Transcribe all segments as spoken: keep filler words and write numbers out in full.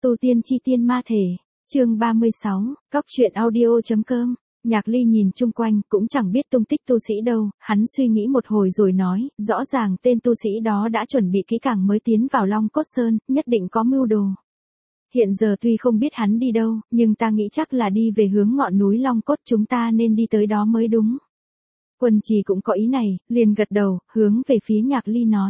Tu tiên chi tiên ma thể, chương ba mươi sáu, cóc truyện audio.com. Nhạc Ly nhìn chung quanh cũng chẳng biết tung tích tu sĩ đâu, hắn suy nghĩ một hồi rồi nói, rõ ràng tên tu sĩ đó đã chuẩn bị kỹ càng mới tiến vào Long Cốt Sơn, nhất định có mưu đồ. Hiện giờ tuy không biết hắn đi đâu, nhưng ta nghĩ chắc là đi về hướng ngọn núi Long Cốt, chúng ta nên đi tới đó mới đúng. Quân Trì cũng có ý này, liền gật đầu, hướng về phía Nhạc Ly nói.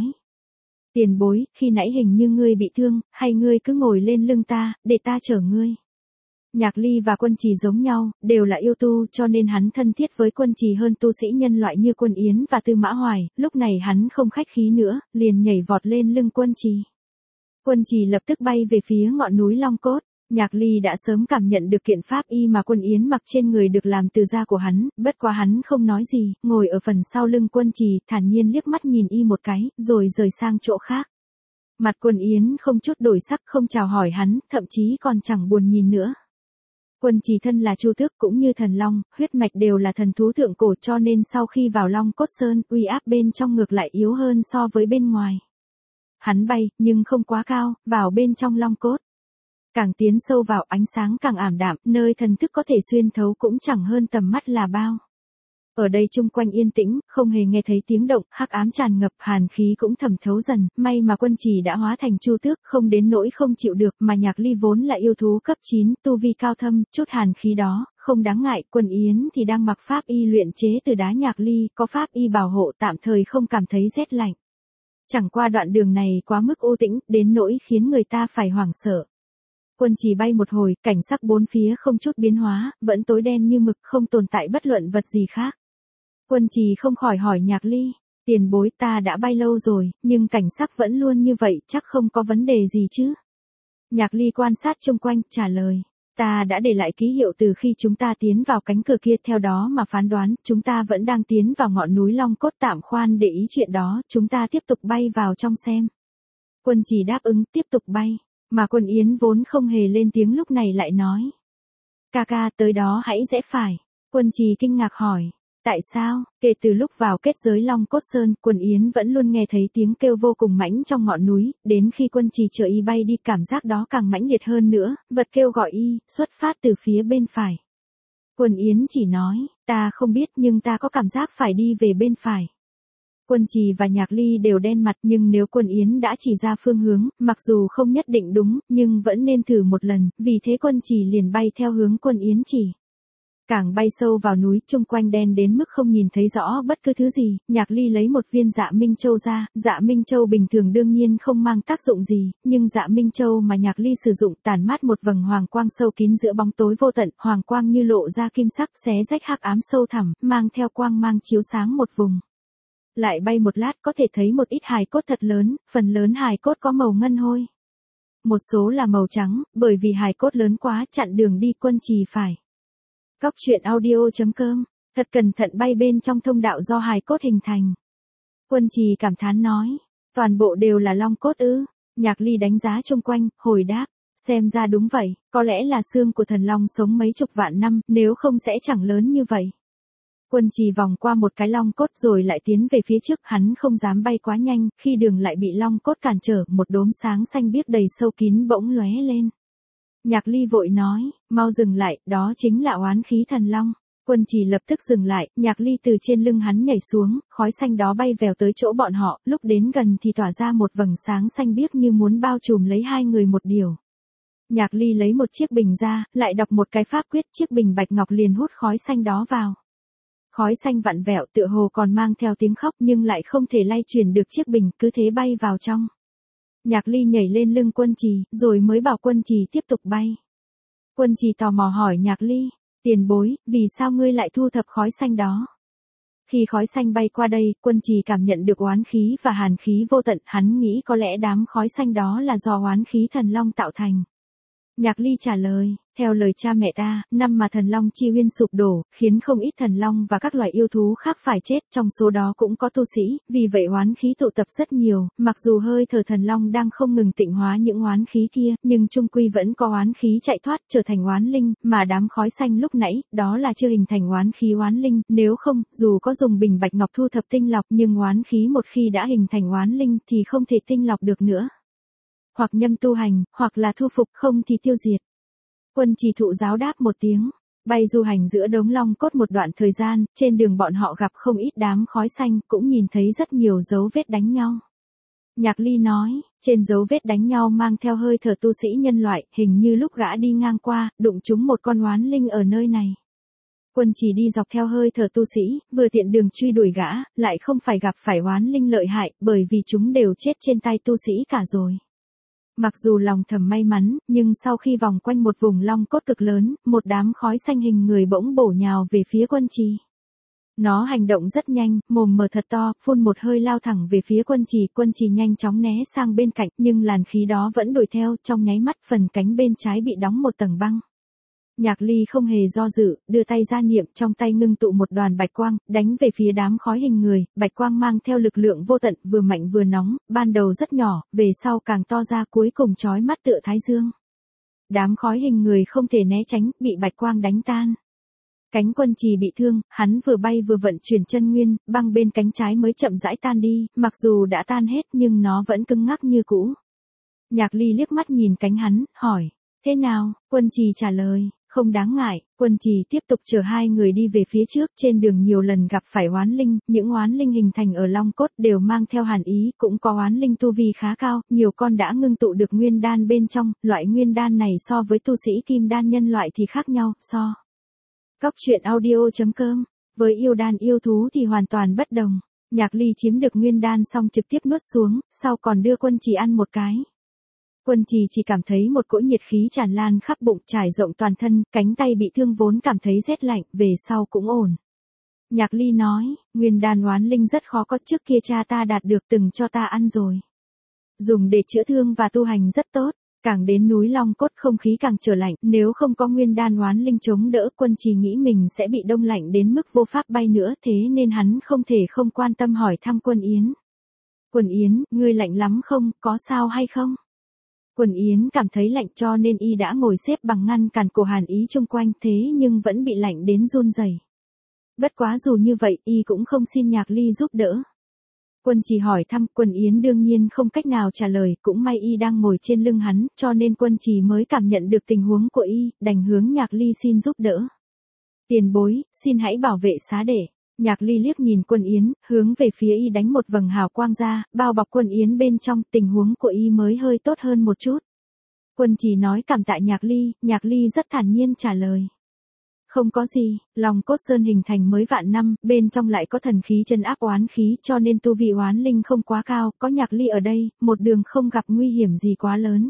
Tiền bối, khi nãy hình như ngươi bị thương, hay ngươi cứ ngồi lên lưng ta, để ta chở ngươi. Nhạc Ly và Quân Trì giống nhau, đều là yêu tu cho nên hắn thân thiết với Quân Trì hơn tu sĩ nhân loại như Quân Yến và Tư Mã Hoài, lúc này hắn không khách khí nữa, liền nhảy vọt lên lưng Quân Trì. Quân Trì lập tức bay về phía ngọn núi Long Cốt. Nhạc Ly đã sớm cảm nhận được kiện pháp y mà Quân Yến mặc trên người được làm từ da của hắn, bất quá hắn không nói gì, ngồi ở phần sau lưng Quân Trì, thản nhiên liếc mắt nhìn y một cái, rồi rời sang chỗ khác. Mặt Quân Yến không chút đổi sắc, không chào hỏi hắn, thậm chí còn chẳng buồn nhìn nữa. Quân Trì thân là Chu Tước cũng như thần long, huyết mạch đều là thần thú thượng cổ cho nên sau khi vào Long Cốt Sơn, uy áp bên trong ngược lại yếu hơn so với bên ngoài. Hắn bay, nhưng không quá cao, vào bên trong Long Cốt. Càng tiến sâu vào ánh sáng càng ảm đạm, nơi thần thức có thể xuyên thấu cũng chẳng hơn tầm mắt là bao. Ở đây chung quanh yên tĩnh, không hề nghe thấy tiếng động, hắc ám tràn ngập, hàn khí cũng thẩm thấu dần, may mà Quân Trì đã hóa thành Chu Tước, không đến nỗi không chịu được, mà Nhạc Ly vốn là yêu thú cấp chín, tu vi cao thâm, chút hàn khí đó, không đáng ngại. Quân Yến thì đang mặc pháp y luyện chế từ đá Nhạc Ly, có pháp y bảo hộ tạm thời không cảm thấy rét lạnh. Chẳng qua đoạn đường này quá mức u tĩnh, đến nỗi khiến người ta phải hoảng sợ. Quân Trì bay một hồi, cảnh sắc bốn phía không chút biến hóa, vẫn tối đen như mực, không tồn tại bất luận vật gì khác. Quân Trì không khỏi hỏi Nhạc Ly, tiền bối, ta đã bay lâu rồi, nhưng cảnh sắc vẫn luôn như vậy, chắc không có vấn đề gì chứ? Nhạc Ly quan sát chung quanh, trả lời, ta đã để lại ký hiệu từ khi chúng ta tiến vào cánh cửa kia, theo đó mà phán đoán, chúng ta vẫn đang tiến vào ngọn núi Long Cốt, tạm khoan để ý chuyện đó, chúng ta tiếp tục bay vào trong xem. Quân Trì đáp ứng, tiếp tục bay, mà Quân Yến vốn không hề lên tiếng lúc này lại nói. Ca ca, tới đó hãy rẽ phải. Quân Trì kinh ngạc hỏi. Tại sao? Kể từ lúc vào kết giới Long Cốt Sơn, Quân Yến vẫn luôn nghe thấy tiếng kêu vô cùng mãnh trong ngọn núi, đến khi Quân Trì chờ y bay đi, cảm giác đó càng mãnh liệt hơn nữa, vật kêu gọi y, xuất phát từ phía bên phải. Quân Yến chỉ nói, ta không biết nhưng ta có cảm giác phải đi về bên phải. Quân Trì và Nhạc Ly đều đen mặt, nhưng nếu Quân Yến đã chỉ ra phương hướng, mặc dù không nhất định đúng, nhưng vẫn nên thử một lần, vì thế Quân Trì liền bay theo hướng Quân Yến chỉ. Càng bay sâu vào núi, chung quanh đen đến mức không nhìn thấy rõ bất cứ thứ gì, Nhạc Ly lấy một viên Dạ Minh Châu ra, Dạ Minh Châu bình thường đương nhiên không mang tác dụng gì, nhưng Dạ Minh Châu mà Nhạc Ly sử dụng tản mát một vầng hoàng quang sâu kín giữa bóng tối vô tận, hoàng quang như lộ ra kim sắc, xé rách hắc ám sâu thẳm, mang theo quang mang chiếu sáng một vùng. Lại bay một lát có thể thấy một ít hài cốt thật lớn, phần lớn hài cốt có màu ngân hôi. Một số là màu trắng, bởi vì hài cốt lớn quá chặn đường đi. Quân Trì phải. Cóc truyện audio.com, thật cẩn thận bay bên trong thông đạo do hài cốt hình thành. Quân Trì cảm thán nói, toàn bộ đều là long cốt ư? Nhạc Ly đánh giá chung quanh, hồi đáp, xem ra đúng vậy, có lẽ là xương của thần long sống mấy chục vạn năm, nếu không sẽ chẳng lớn như vậy. Quân Trì vòng qua một cái long cốt rồi lại tiến về phía trước, hắn không dám bay quá nhanh, khi đường lại bị long cốt cản trở, một đốm sáng xanh biếc đầy sâu kín bỗng lóe lên. Nhạc Ly vội nói, mau dừng lại, đó chính là oán khí thần long. Quân Trì lập tức dừng lại, Nhạc Ly từ trên lưng hắn nhảy xuống, khói xanh đó bay vèo tới chỗ bọn họ, lúc đến gần thì tỏa ra một vầng sáng xanh biếc như muốn bao trùm lấy hai người một điều. Nhạc Ly lấy một chiếc bình ra, lại đọc một cái pháp quyết, chiếc bình bạch ngọc liền hút khói xanh đó vào. Khói xanh vặn vẹo tựa hồ còn mang theo tiếng khóc nhưng lại không thể lay chuyển được chiếc bình, cứ thế bay vào trong. Nhạc Ly nhảy lên lưng Quân Trì, rồi mới bảo Quân Trì tiếp tục bay. Quân Trì tò mò hỏi Nhạc Ly, tiền bối, vì sao ngươi lại thu thập khói xanh đó? Khi khói xanh bay qua đây, Quân Trì cảm nhận được oán khí và hàn khí vô tận, hắn nghĩ có lẽ đám khói xanh đó là do oán khí thần long tạo thành. Nhạc Ly trả lời, theo lời cha mẹ ta, năm mà thần long chi uyên sụp đổ, khiến không ít thần long và các loài yêu thú khác phải chết, trong số đó cũng có tu sĩ, vì vậy oán khí tụ tập rất nhiều, mặc dù hơi thở thần long đang không ngừng tịnh hóa những oán khí kia, nhưng chung quy vẫn có oán khí chạy thoát trở thành oán linh, mà đám khói xanh lúc nãy, đó là chưa hình thành oán khí oán linh, nếu không, dù có dùng bình bạch ngọc thu thập tinh lọc nhưng oán khí một khi đã hình thành oán linh thì không thể tinh lọc được nữa. hoặc nhâm tu hành, hoặc là thu phục, không thì tiêu diệt. Quân Trì thụ giáo đáp một tiếng, bay du hành giữa đống long cốt một đoạn thời gian, trên đường bọn họ gặp không ít đám khói xanh, cũng nhìn thấy rất nhiều dấu vết đánh nhau. Nhạc Ly nói, trên dấu vết đánh nhau mang theo hơi thở tu sĩ nhân loại, hình như lúc gã đi ngang qua, đụng trúng một con oán linh ở nơi này. Quân Trì đi dọc theo hơi thở tu sĩ, vừa tiện đường truy đuổi gã, lại không phải gặp phải oán linh lợi hại, bởi vì chúng đều chết trên tay tu sĩ cả rồi. Mặc dù lòng thầm may mắn, nhưng sau khi vòng quanh một vùng long cốt cực lớn, một đám khói xanh hình người bỗng bổ nhào về phía Quân Trì. Nó hành động rất nhanh, mồm mở thật to, phun một hơi lao thẳng về phía Quân Trì. Quân Trì nhanh chóng né sang bên cạnh, nhưng làn khí đó vẫn đuổi theo, trong nháy mắt phần cánh bên trái bị đóng một tầng băng. Nhạc Ly không hề do dự, đưa tay ra niệm, trong tay ngưng tụ một đoàn bạch quang, đánh về phía đám khói hình người. Bạch quang mang theo lực lượng vô tận, vừa mạnh vừa nóng, ban đầu rất nhỏ, về sau càng to ra, cuối cùng chói mắt tựa thái dương. Đám khói hình người không thể né tránh, bị bạch quang đánh tan. Cánh Quân Trì bị thương, hắn vừa bay vừa vận chuyển chân nguyên, băng bên cánh trái mới chậm rãi tan đi, mặc dù đã tan hết nhưng nó vẫn cứng ngắc như cũ. Nhạc Ly liếc mắt nhìn cánh hắn, hỏi, thế nào? Quân Trì trả lời, không đáng ngại. Quân Trì tiếp tục chở hai người đi về phía trước, trên đường nhiều lần gặp phải oán linh, những oán linh hình thành ở long cốt đều mang theo hàn ý, cũng có oán linh tu vi khá cao, nhiều con đã ngưng tụ được nguyên đan bên trong, loại nguyên đan này so với tu sĩ kim đan nhân loại thì khác nhau, so. Cóc truyện audio chấm com, với yêu đan yêu thú thì hoàn toàn bất đồng. Nhạc Ly chiếm được nguyên đan xong trực tiếp nuốt xuống, sau còn đưa Quân Trì ăn một cái. Quân Trì chỉ cảm thấy một cỗ nhiệt khí tràn lan khắp bụng, trải rộng toàn thân, cánh tay bị thương vốn cảm thấy rét lạnh, về sau cũng ổn. Nhạc Ly nói, nguyên đan oán linh rất khó có, trước kia cha ta đạt được từng cho ta ăn rồi. Dùng để chữa thương và tu hành rất tốt, càng đến núi Long Cốt không khí càng trở lạnh, nếu không có nguyên đan oán linh chống đỡ, Quân Trì nghĩ mình sẽ bị đông lạnh đến mức vô pháp bay nữa, thế nên hắn không thể không quan tâm hỏi thăm Quân Yến. Quân Yến, ngươi lạnh lắm không, có sao hay không? Quân Yến cảm thấy lạnh cho nên y đã ngồi xếp bằng ngăn cản cổ hàn ý chung quanh, thế nhưng vẫn bị lạnh đến run rẩy. Bất quá dù như vậy, y cũng không xin Nhạc Ly giúp đỡ. Quân Trì hỏi thăm, Quân Yến đương nhiên không cách nào trả lời, cũng may y đang ngồi trên lưng hắn, cho nên Quân Trì mới cảm nhận được tình huống của y, đành hướng Nhạc Ly xin giúp đỡ. Tiền bối, xin hãy bảo vệ xá đệ. Nhạc Ly liếc nhìn Quân Yến, hướng về phía y đánh một vầng hào quang ra, bao bọc Quân Yến bên trong, tình huống của y mới hơi tốt hơn một chút. Quân Trì nói cảm tạ Nhạc Ly, Nhạc Ly rất thản nhiên trả lời. Không có gì, Long Cốt Sơn hình thành mới vạn năm, bên trong lại có thần khí chân áp oán khí, cho nên tu vị oán linh không quá cao, có Nhạc Ly ở đây, một đường không gặp nguy hiểm gì quá lớn.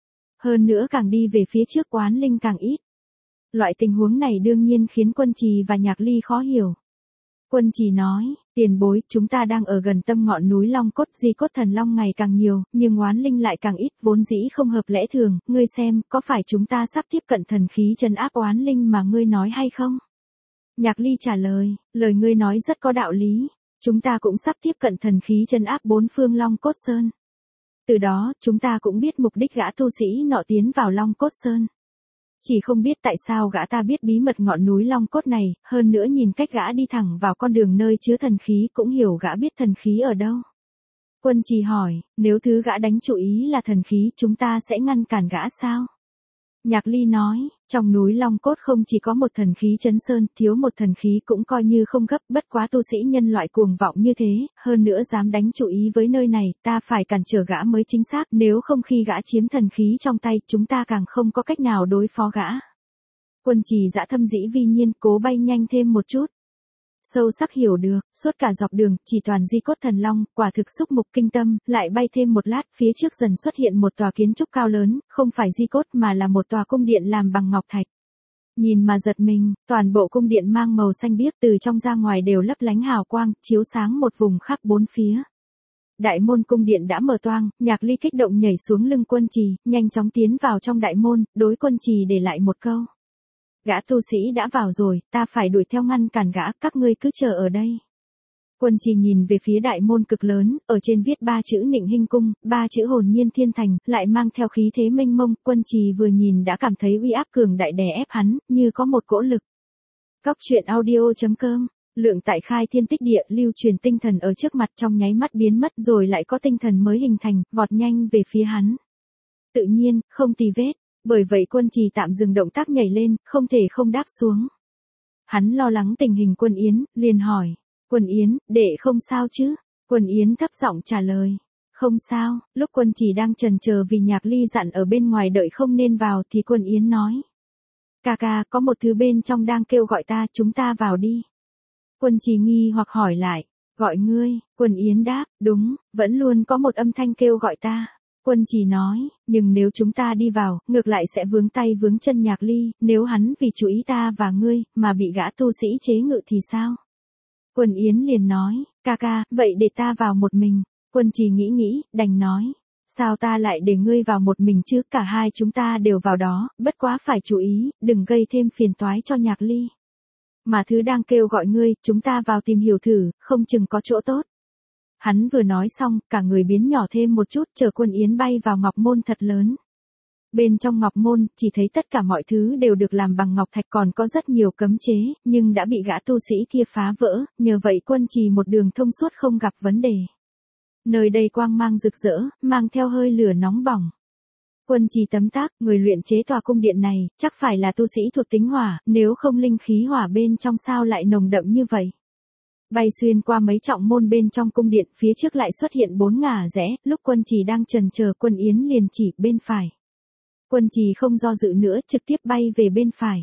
Hơn nữa càng đi về phía trước oán linh càng ít. Loại tình huống này đương nhiên khiến Quân Trì và Nhạc Ly khó hiểu. Quân Trì nói, tiền bối, chúng ta đang ở gần tâm ngọn núi Long Cốt, di cốt thần long ngày càng nhiều, nhưng oán linh lại càng ít, vốn dĩ không hợp lẽ thường, ngươi xem, có phải chúng ta sắp tiếp cận thần khí trấn áp oán linh mà ngươi nói hay không? Nhạc Ly trả lời, lời ngươi nói rất có đạo lý, chúng ta cũng sắp tiếp cận thần khí trấn áp bốn phương Long Cốt Sơn. Từ đó, chúng ta cũng biết mục đích gã tu sĩ nọ tiến vào Long Cốt Sơn. Chỉ không biết tại sao gã ta biết bí mật ngọn núi Long Cốt này, hơn nữa nhìn cách gã đi thẳng vào con đường nơi chứa thần khí cũng hiểu gã biết thần khí ở đâu. Quân Trì hỏi, nếu thứ gã đánh chủ ý là thần khí, chúng ta sẽ ngăn cản gã sao? Nhạc Ly nói, trong núi Long Cốt không chỉ có một thần khí trấn sơn, thiếu một thần khí cũng coi như không gấp, bất quá tu sĩ nhân loại cuồng vọng như thế, hơn nữa dám đánh chủ ý với nơi này, ta phải cản trở gã mới chính xác, nếu không khi gã chiếm thần khí trong tay, chúng ta càng không có cách nào đối phó gã. Quân Trì dã thâm dĩ vi nhiên, cố bay nhanh thêm một chút. Sâu sắc hiểu được, suốt cả dọc đường, chỉ toàn di cốt thần long, quả thực xúc mục kinh tâm, lại bay thêm một lát, phía trước dần xuất hiện một tòa kiến trúc cao lớn, không phải di cốt mà là một tòa cung điện làm bằng ngọc thạch. Nhìn mà giật mình, toàn bộ cung điện mang màu xanh biếc, từ trong ra ngoài đều lấp lánh hào quang, chiếu sáng một vùng khắp bốn phía. Đại môn cung điện đã mở toang, Nhạc Ly kích động nhảy xuống lưng Quân Trì, nhanh chóng tiến vào trong đại môn, đối Quân Trì để lại một câu. Gã tu sĩ đã vào rồi, ta phải đuổi theo ngăn cản gã, các ngươi cứ chờ ở đây. Quân Trì nhìn về phía đại môn cực lớn, ở trên viết ba chữ Nịnh Hinh Cung, ba chữ Hồn Nhiên Thiên Thành, lại mang theo khí thế mênh mông, Quân Trì vừa nhìn đã cảm thấy uy áp cường đại đè ép hắn, như có một cỗ lực. Cóc truyện audio chấm com, lượng tại khai thiên tích địa, lưu truyền tinh thần ở trước mặt trong nháy mắt biến mất rồi lại có tinh thần mới hình thành, vọt nhanh về phía hắn. tự nhiên, không tì vết. Bởi vậy Quân Trì tạm dừng động tác nhảy lên, không thể không đáp xuống. Hắn lo lắng tình hình Quân Yến, liền hỏi. Quân Yến, đệ không sao chứ? Quân Yến thấp giọng trả lời. Không sao. Lúc Quân Trì đang chần chờ vì Nhạc Ly dặn ở bên ngoài đợi không nên vào thì Quân Yến nói. Ca ca, có một thứ bên trong đang kêu gọi ta, chúng ta vào đi. Quân Trì nghi hoặc hỏi lại. Gọi ngươi? Quân Yến đáp. Đúng, vẫn luôn có một âm thanh kêu gọi ta. Quân Trì nói, nhưng nếu chúng ta đi vào, ngược lại sẽ vướng tay vướng chân Nhạc Ly, nếu hắn vì chú ý ta và ngươi, mà bị gã tu sĩ chế ngự thì sao? Quân Yến liền nói, ca ca, vậy để ta vào một mình. Quân Trì nghĩ nghĩ, đành nói, sao ta lại để ngươi vào một mình chứ, cả hai chúng ta đều vào đó, bất quá phải chú ý, đừng gây thêm phiền toái cho Nhạc Ly. Mà thứ đang kêu gọi ngươi, chúng ta vào tìm hiểu thử, không chừng có chỗ tốt. Hắn vừa nói xong, cả người biến nhỏ thêm một chút, chờ Quân Yến bay vào ngọc môn thật lớn. Bên trong ngọc môn, chỉ thấy tất cả mọi thứ đều được làm bằng ngọc thạch, còn có rất nhiều cấm chế, nhưng đã bị gã tu sĩ kia phá vỡ, nhờ vậy Quân Trì một đường thông suốt không gặp vấn đề. Nơi đây quang mang rực rỡ, mang theo hơi lửa nóng bỏng. Quân Trì tấm tắc, người luyện chế tòa cung điện này, chắc phải là tu sĩ thuộc tính hỏa, nếu không linh khí hỏa bên trong sao lại nồng đậm như vậy. Bay xuyên qua mấy trọng môn bên trong cung điện, phía trước lại xuất hiện bốn ngả rẽ, lúc Quân Trì đang chần chờ Quân Yến liền chỉ bên phải. Quân Trì không do dự nữa, trực tiếp bay về bên phải.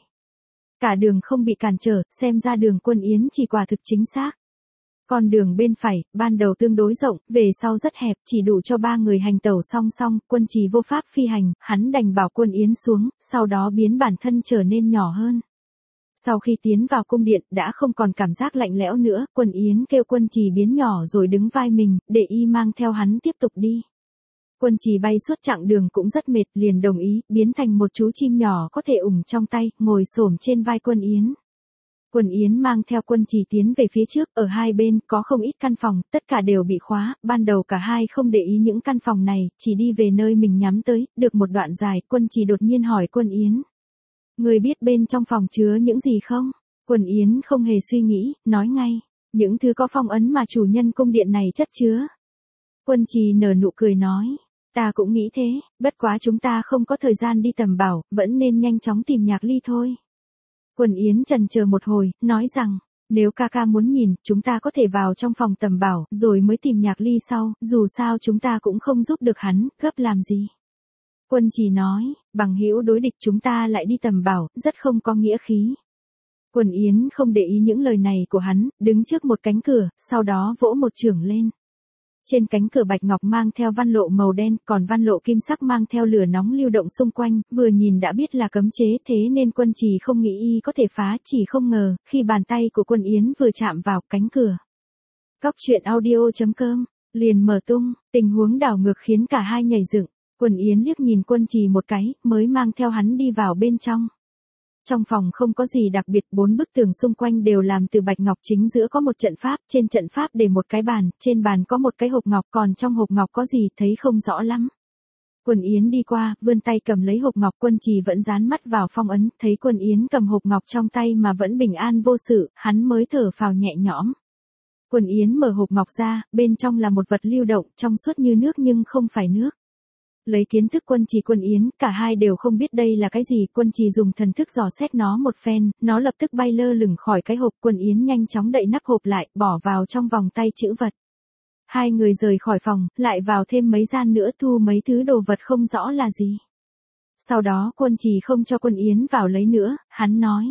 Cả đường không bị cản trở, xem ra đường Quân Yến chỉ quả thực chính xác. Con đường bên phải, ban đầu tương đối rộng, về sau rất hẹp, chỉ đủ cho ba người hành tẩu song song, Quân Trì vô pháp phi hành, hắn đành bảo Quân Yến xuống, sau đó biến bản thân trở nên nhỏ hơn. Sau khi tiến vào cung điện, đã không còn cảm giác lạnh lẽo nữa, Quân Yến kêu Quân Trì biến nhỏ rồi đứng vai mình, để y mang theo hắn tiếp tục đi. Quân Trì bay suốt chặng đường cũng rất mệt, liền đồng ý, biến thành một chú chim nhỏ có thể ủng trong tay, ngồi xổm trên vai Quân Yến. Quân Yến mang theo Quân Trì tiến về phía trước, ở hai bên có không ít căn phòng, tất cả đều bị khóa, ban đầu cả hai không để ý những căn phòng này, chỉ đi về nơi mình nhắm tới, được một đoạn dài, Quân Trì đột nhiên hỏi Quân Yến. Người biết bên trong phòng chứa những gì không? Quân Yến không hề suy nghĩ, nói ngay, những thứ có phong ấn mà chủ nhân cung điện này chất chứa. Quân Trì nở nụ cười nói, ta cũng nghĩ thế, bất quá chúng ta không có thời gian đi tầm bảo, vẫn nên nhanh chóng tìm Nhạc Ly thôi. Quân Yến chần chờ một hồi, nói rằng, nếu ca ca muốn nhìn, chúng ta có thể vào trong phòng tầm bảo, rồi mới tìm Nhạc Ly sau, dù sao chúng ta cũng không giúp được hắn, gấp làm gì. Quân Trì nói, bằng hữu đối địch chúng ta lại đi tầm bảo, rất không có nghĩa khí. Quân Yến không để ý những lời này của hắn, đứng trước một cánh cửa, sau đó vỗ một chưởng lên. Trên cánh cửa bạch ngọc mang theo văn lộ màu đen, còn văn lộ kim sắc mang theo lửa nóng lưu động xung quanh, vừa nhìn đã biết là cấm chế, thế nên Quân Trì không nghĩ y có thể phá, chỉ không ngờ, khi bàn tay của Quân Yến vừa chạm vào cánh cửa. Cóc truyện audio chấm com, liền mở tung, tình huống đảo ngược khiến cả hai nhảy dựng. Quân Yến liếc nhìn Quân Trì một cái, mới mang theo hắn đi vào bên trong. Trong phòng không có gì đặc biệt, bốn bức tường xung quanh đều làm từ bạch ngọc, chính giữa có một trận pháp, trên trận pháp để một cái bàn, trên bàn có một cái hộp ngọc, còn trong hộp ngọc có gì thấy không rõ lắm. Quân Yến đi qua, vươn tay cầm lấy hộp ngọc, Quân Trì vẫn dán mắt vào phong ấn, thấy Quân Yến cầm hộp ngọc trong tay mà vẫn bình an vô sự, hắn mới thở phào nhẹ nhõm. Quân Yến mở hộp ngọc ra, bên trong là một vật lưu động, trong suốt như nước nhưng không phải nước. Lấy kiến thức Quân Trì Quân Yến, cả hai đều không biết đây là cái gì, Quân Trì dùng thần thức dò xét nó một phen, nó lập tức bay lơ lửng khỏi cái hộp, Quân Yến nhanh chóng đậy nắp hộp lại, bỏ vào trong vòng tay trữ vật. Hai người rời khỏi phòng, lại vào thêm mấy gian nữa thu mấy thứ đồ vật không rõ là gì. Sau đó Quân Trì không cho Quân Yến vào lấy nữa, hắn nói.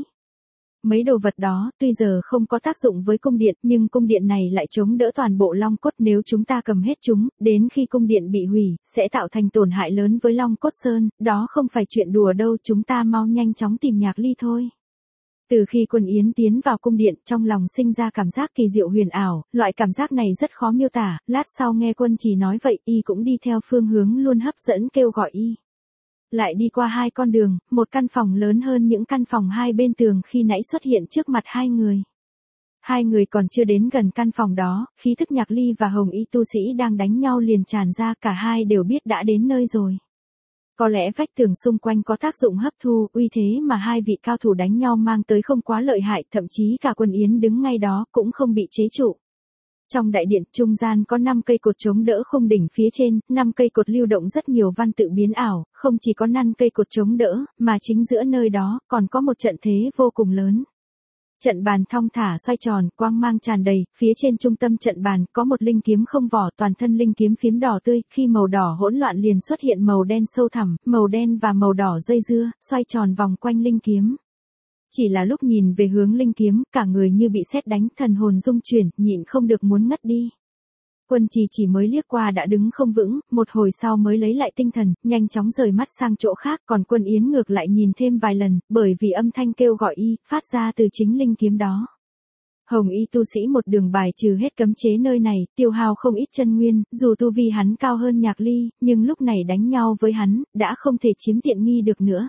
Mấy đồ vật đó, tuy giờ không có tác dụng với cung điện, nhưng cung điện này lại chống đỡ toàn bộ long cốt, nếu chúng ta cầm hết chúng, đến khi cung điện bị hủy, sẽ tạo thành tổn hại lớn với long cốt sơn, đó không phải chuyện đùa đâu, chúng ta mau nhanh chóng tìm Nhạc Ly thôi. Từ khi Quân Yến tiến vào cung điện, trong lòng sinh ra cảm giác kỳ diệu huyền ảo, loại cảm giác này rất khó miêu tả, lát sau nghe Quân Trì nói vậy, y cũng đi theo phương hướng luôn hấp dẫn kêu gọi y. Lại đi qua hai con đường, một căn phòng lớn hơn những căn phòng hai bên tường khi nãy xuất hiện trước mặt hai người. Hai người còn chưa đến gần căn phòng đó, khí thức Nhạc Ly và Hồng Y tu sĩ đang đánh nhau liền tràn ra, cả hai đều biết đã đến nơi rồi. Có lẽ vách tường xung quanh có tác dụng hấp thu, uy thế mà hai vị cao thủ đánh nhau mang tới không quá lợi hại, thậm chí cả Quân Yến đứng ngay đó cũng không bị chế trụ. Trong đại điện, trung gian có năm cây cột chống đỡ khung đỉnh phía trên, năm cây cột lưu động rất nhiều văn tự biến ảo, không chỉ có năm cây cột chống đỡ, mà chính giữa nơi đó, còn có một trận thế vô cùng lớn. Trận bàn thong thả xoay tròn, quang mang tràn đầy, phía trên trung tâm trận bàn có một linh kiếm không vỏ, toàn thân linh kiếm phím đỏ tươi, khi màu đỏ hỗn loạn liền xuất hiện màu đen sâu thẳm, màu đen và màu đỏ dây dưa, xoay tròn vòng quanh linh kiếm. Chỉ là lúc nhìn về hướng linh kiếm, cả người như bị sét đánh, thần hồn rung chuyển, nhịn không được muốn ngất đi. Quân Trì chỉ mới liếc qua đã đứng không vững, một hồi sau mới lấy lại tinh thần, nhanh chóng rời mắt sang chỗ khác, còn Quân Yến ngược lại nhìn thêm vài lần, bởi vì âm thanh kêu gọi y, phát ra từ chính linh kiếm đó. Hồng y tu sĩ một đường bài trừ hết cấm chế nơi này, tiêu hao không ít chân nguyên, dù tu vi hắn cao hơn Nhạc Ly, nhưng lúc này đánh nhau với hắn, đã không thể chiếm tiện nghi được nữa.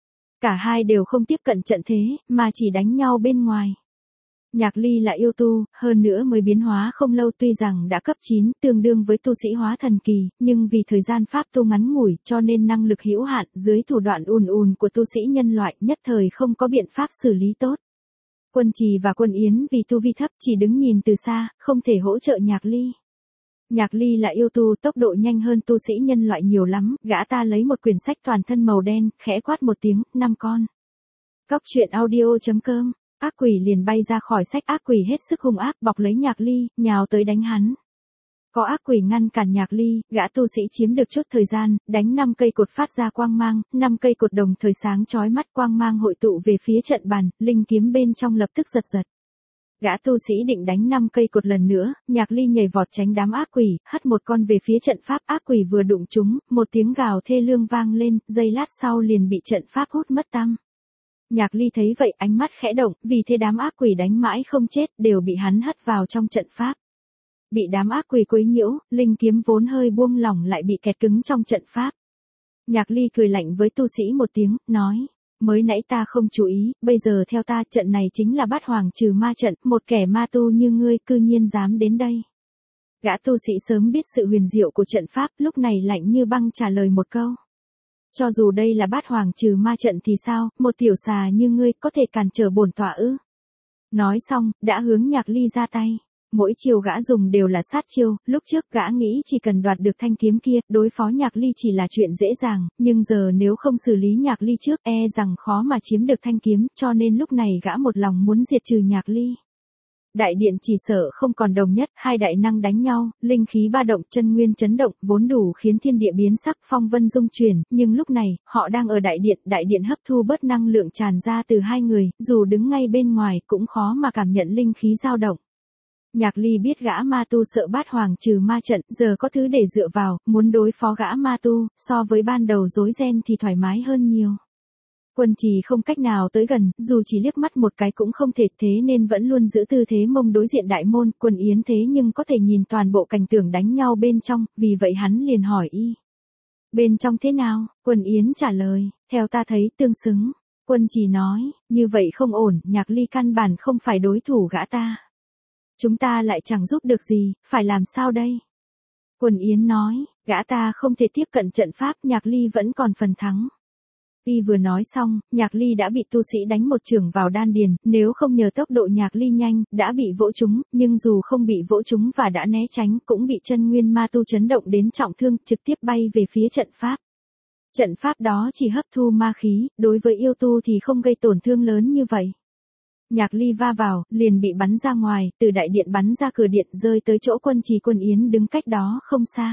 Cả hai đều không tiếp cận trận thế, mà chỉ đánh nhau bên ngoài. Nhạc Ly là yêu tu, hơn nữa mới biến hóa không lâu, tuy rằng đã cấp chín, tương đương với tu sĩ hóa thần kỳ, nhưng vì thời gian pháp tu ngắn ngủi, cho nên năng lực hữu hạn, dưới thủ đoạn ùn ùn của tu sĩ nhân loại, nhất thời không có biện pháp xử lý tốt. Quân Trì và Quân Yến vì tu vi thấp chỉ đứng nhìn từ xa, không thể hỗ trợ Nhạc Ly. Nhạc Ly là yêu tu, tốc độ nhanh hơn tu sĩ nhân loại nhiều lắm, gã ta lấy một quyển sách toàn thân màu đen, khẽ quát một tiếng, năm con. Cóc truyện audio chấm com. Ác quỷ liền bay ra khỏi sách, ác quỷ hết sức hung ác bọc lấy Nhạc Ly, nhào tới đánh hắn. Có ác quỷ ngăn cản Nhạc Ly, gã tu sĩ chiếm được chút thời gian, đánh năm cây cột phát ra quang mang, năm cây cột đồng thời sáng chói mắt, quang mang hội tụ về phía trận bàn, linh kiếm bên trong lập tức giật giật. Gã tu sĩ định đánh năm cây cột lần nữa, Nhạc Ly nhảy vọt tránh đám ác quỷ, hất một con về phía trận pháp, ác quỷ vừa đụng chúng, một tiếng gào thê lương vang lên, giây lát sau liền bị trận pháp hút mất tăm. Nhạc Ly thấy vậy ánh mắt khẽ động, vì thế đám ác quỷ đánh mãi không chết, đều bị hắn hất vào trong trận pháp. Bị đám ác quỷ quấy nhiễu, linh kiếm vốn hơi buông lỏng lại bị kẹt cứng trong trận pháp. Nhạc Ly cười lạnh với tu sĩ một tiếng, nói, mới nãy ta không chú ý, bây giờ theo ta, trận này chính là bát hoàng trừ ma trận, một kẻ ma tu như ngươi cư nhiên dám đến đây. Gã tu sĩ sớm biết sự huyền diệu của trận pháp, lúc này lạnh như băng trả lời một câu. Cho dù đây là bát hoàng trừ ma trận thì sao, một tiểu xà như ngươi có thể cản trở bổn tọa ư? Nói xong, đã hướng Nhạc Ly ra tay. Mỗi chiều gã dùng đều là sát chiêu, lúc trước gã nghĩ chỉ cần đoạt được thanh kiếm kia, đối phó Nhạc Ly chỉ là chuyện dễ dàng, nhưng giờ nếu không xử lý Nhạc Ly trước, e rằng khó mà chiếm được thanh kiếm, cho nên lúc này gã một lòng muốn diệt trừ Nhạc Ly. Đại điện chỉ sợ không còn đồng nhất, hai đại năng đánh nhau, linh khí ba động, chân nguyên chấn động, vốn đủ khiến thiên địa biến sắc, phong vân dung chuyển, nhưng lúc này, họ đang ở đại điện, đại điện hấp thu bớt năng lượng tràn ra từ hai người, dù đứng ngay bên ngoài cũng khó mà cảm nhận linh khí dao động. Nhạc Ly biết gã ma tu sợ bát hoàng trừ ma trận, giờ có thứ để dựa vào, muốn đối phó gã ma tu, so với ban đầu rối ren thì thoải mái hơn nhiều. Quân Trì không cách nào tới gần, dù chỉ liếc mắt một cái cũng không thể, thế nên vẫn luôn giữ tư thế mông đối diện đại môn, Quân Yến thế nhưng có thể nhìn toàn bộ cảnh tượng đánh nhau bên trong, vì vậy hắn liền hỏi y. Bên trong thế nào? Quân Yến trả lời, theo ta thấy tương xứng. Quân Trì nói, như vậy không ổn, Nhạc Ly căn bản không phải đối thủ gã ta. Chúng ta lại chẳng giúp được gì, phải làm sao đây? Quân Yến nói, gã ta không thể tiếp cận trận pháp, Nhạc Ly vẫn còn phần thắng. Y vừa nói xong, Nhạc Ly đã bị tu sĩ đánh một chưởng vào đan điền, nếu không nhờ tốc độ Nhạc Ly nhanh, đã bị vỗ trúng, nhưng dù không bị vỗ trúng và đã né tránh, cũng bị chân nguyên ma tu chấn động đến trọng thương, trực tiếp bay về phía trận pháp. Trận pháp đó chỉ hấp thu ma khí, đối với yêu tu thì không gây tổn thương lớn như vậy. Nhạc Ly va vào, liền bị bắn ra ngoài, từ đại điện bắn ra cửa điện, rơi tới chỗ Quân Trì Quân Yến đứng cách đó không xa.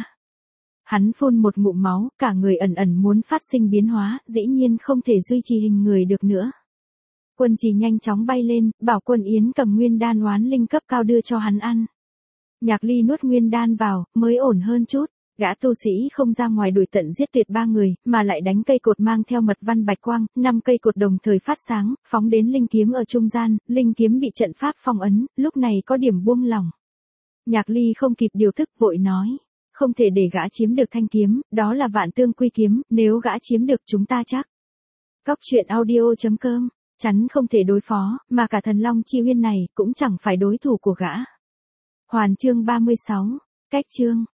Hắn phun một ngụm máu, cả người ẩn ẩn muốn phát sinh biến hóa, dĩ nhiên không thể duy trì hình người được nữa. Quân Trì nhanh chóng bay lên, bảo Quân Yến cầm nguyên đan oán linh cấp cao đưa cho hắn ăn. Nhạc Ly nuốt nguyên đan vào, mới ổn hơn chút. Gã tu sĩ không ra ngoài đuổi tận giết tuyệt ba người, mà lại đánh cây cột mang theo mật văn bạch quang, năm cây cột đồng thời phát sáng, phóng đến linh kiếm ở trung gian, linh kiếm bị trận pháp phong ấn, lúc này có điểm buông lỏng. Nhạc Ly không kịp điều thức, vội nói, không thể để gã chiếm được thanh kiếm, đó là vạn tương quy kiếm, nếu gã chiếm được chúng ta chắc. Cóc truyện audio chấm com, chắn không thể đối phó, mà cả thần long chi uyên này cũng chẳng phải đối thủ của gã. Hoàn chương ba mươi sáu, cách chương.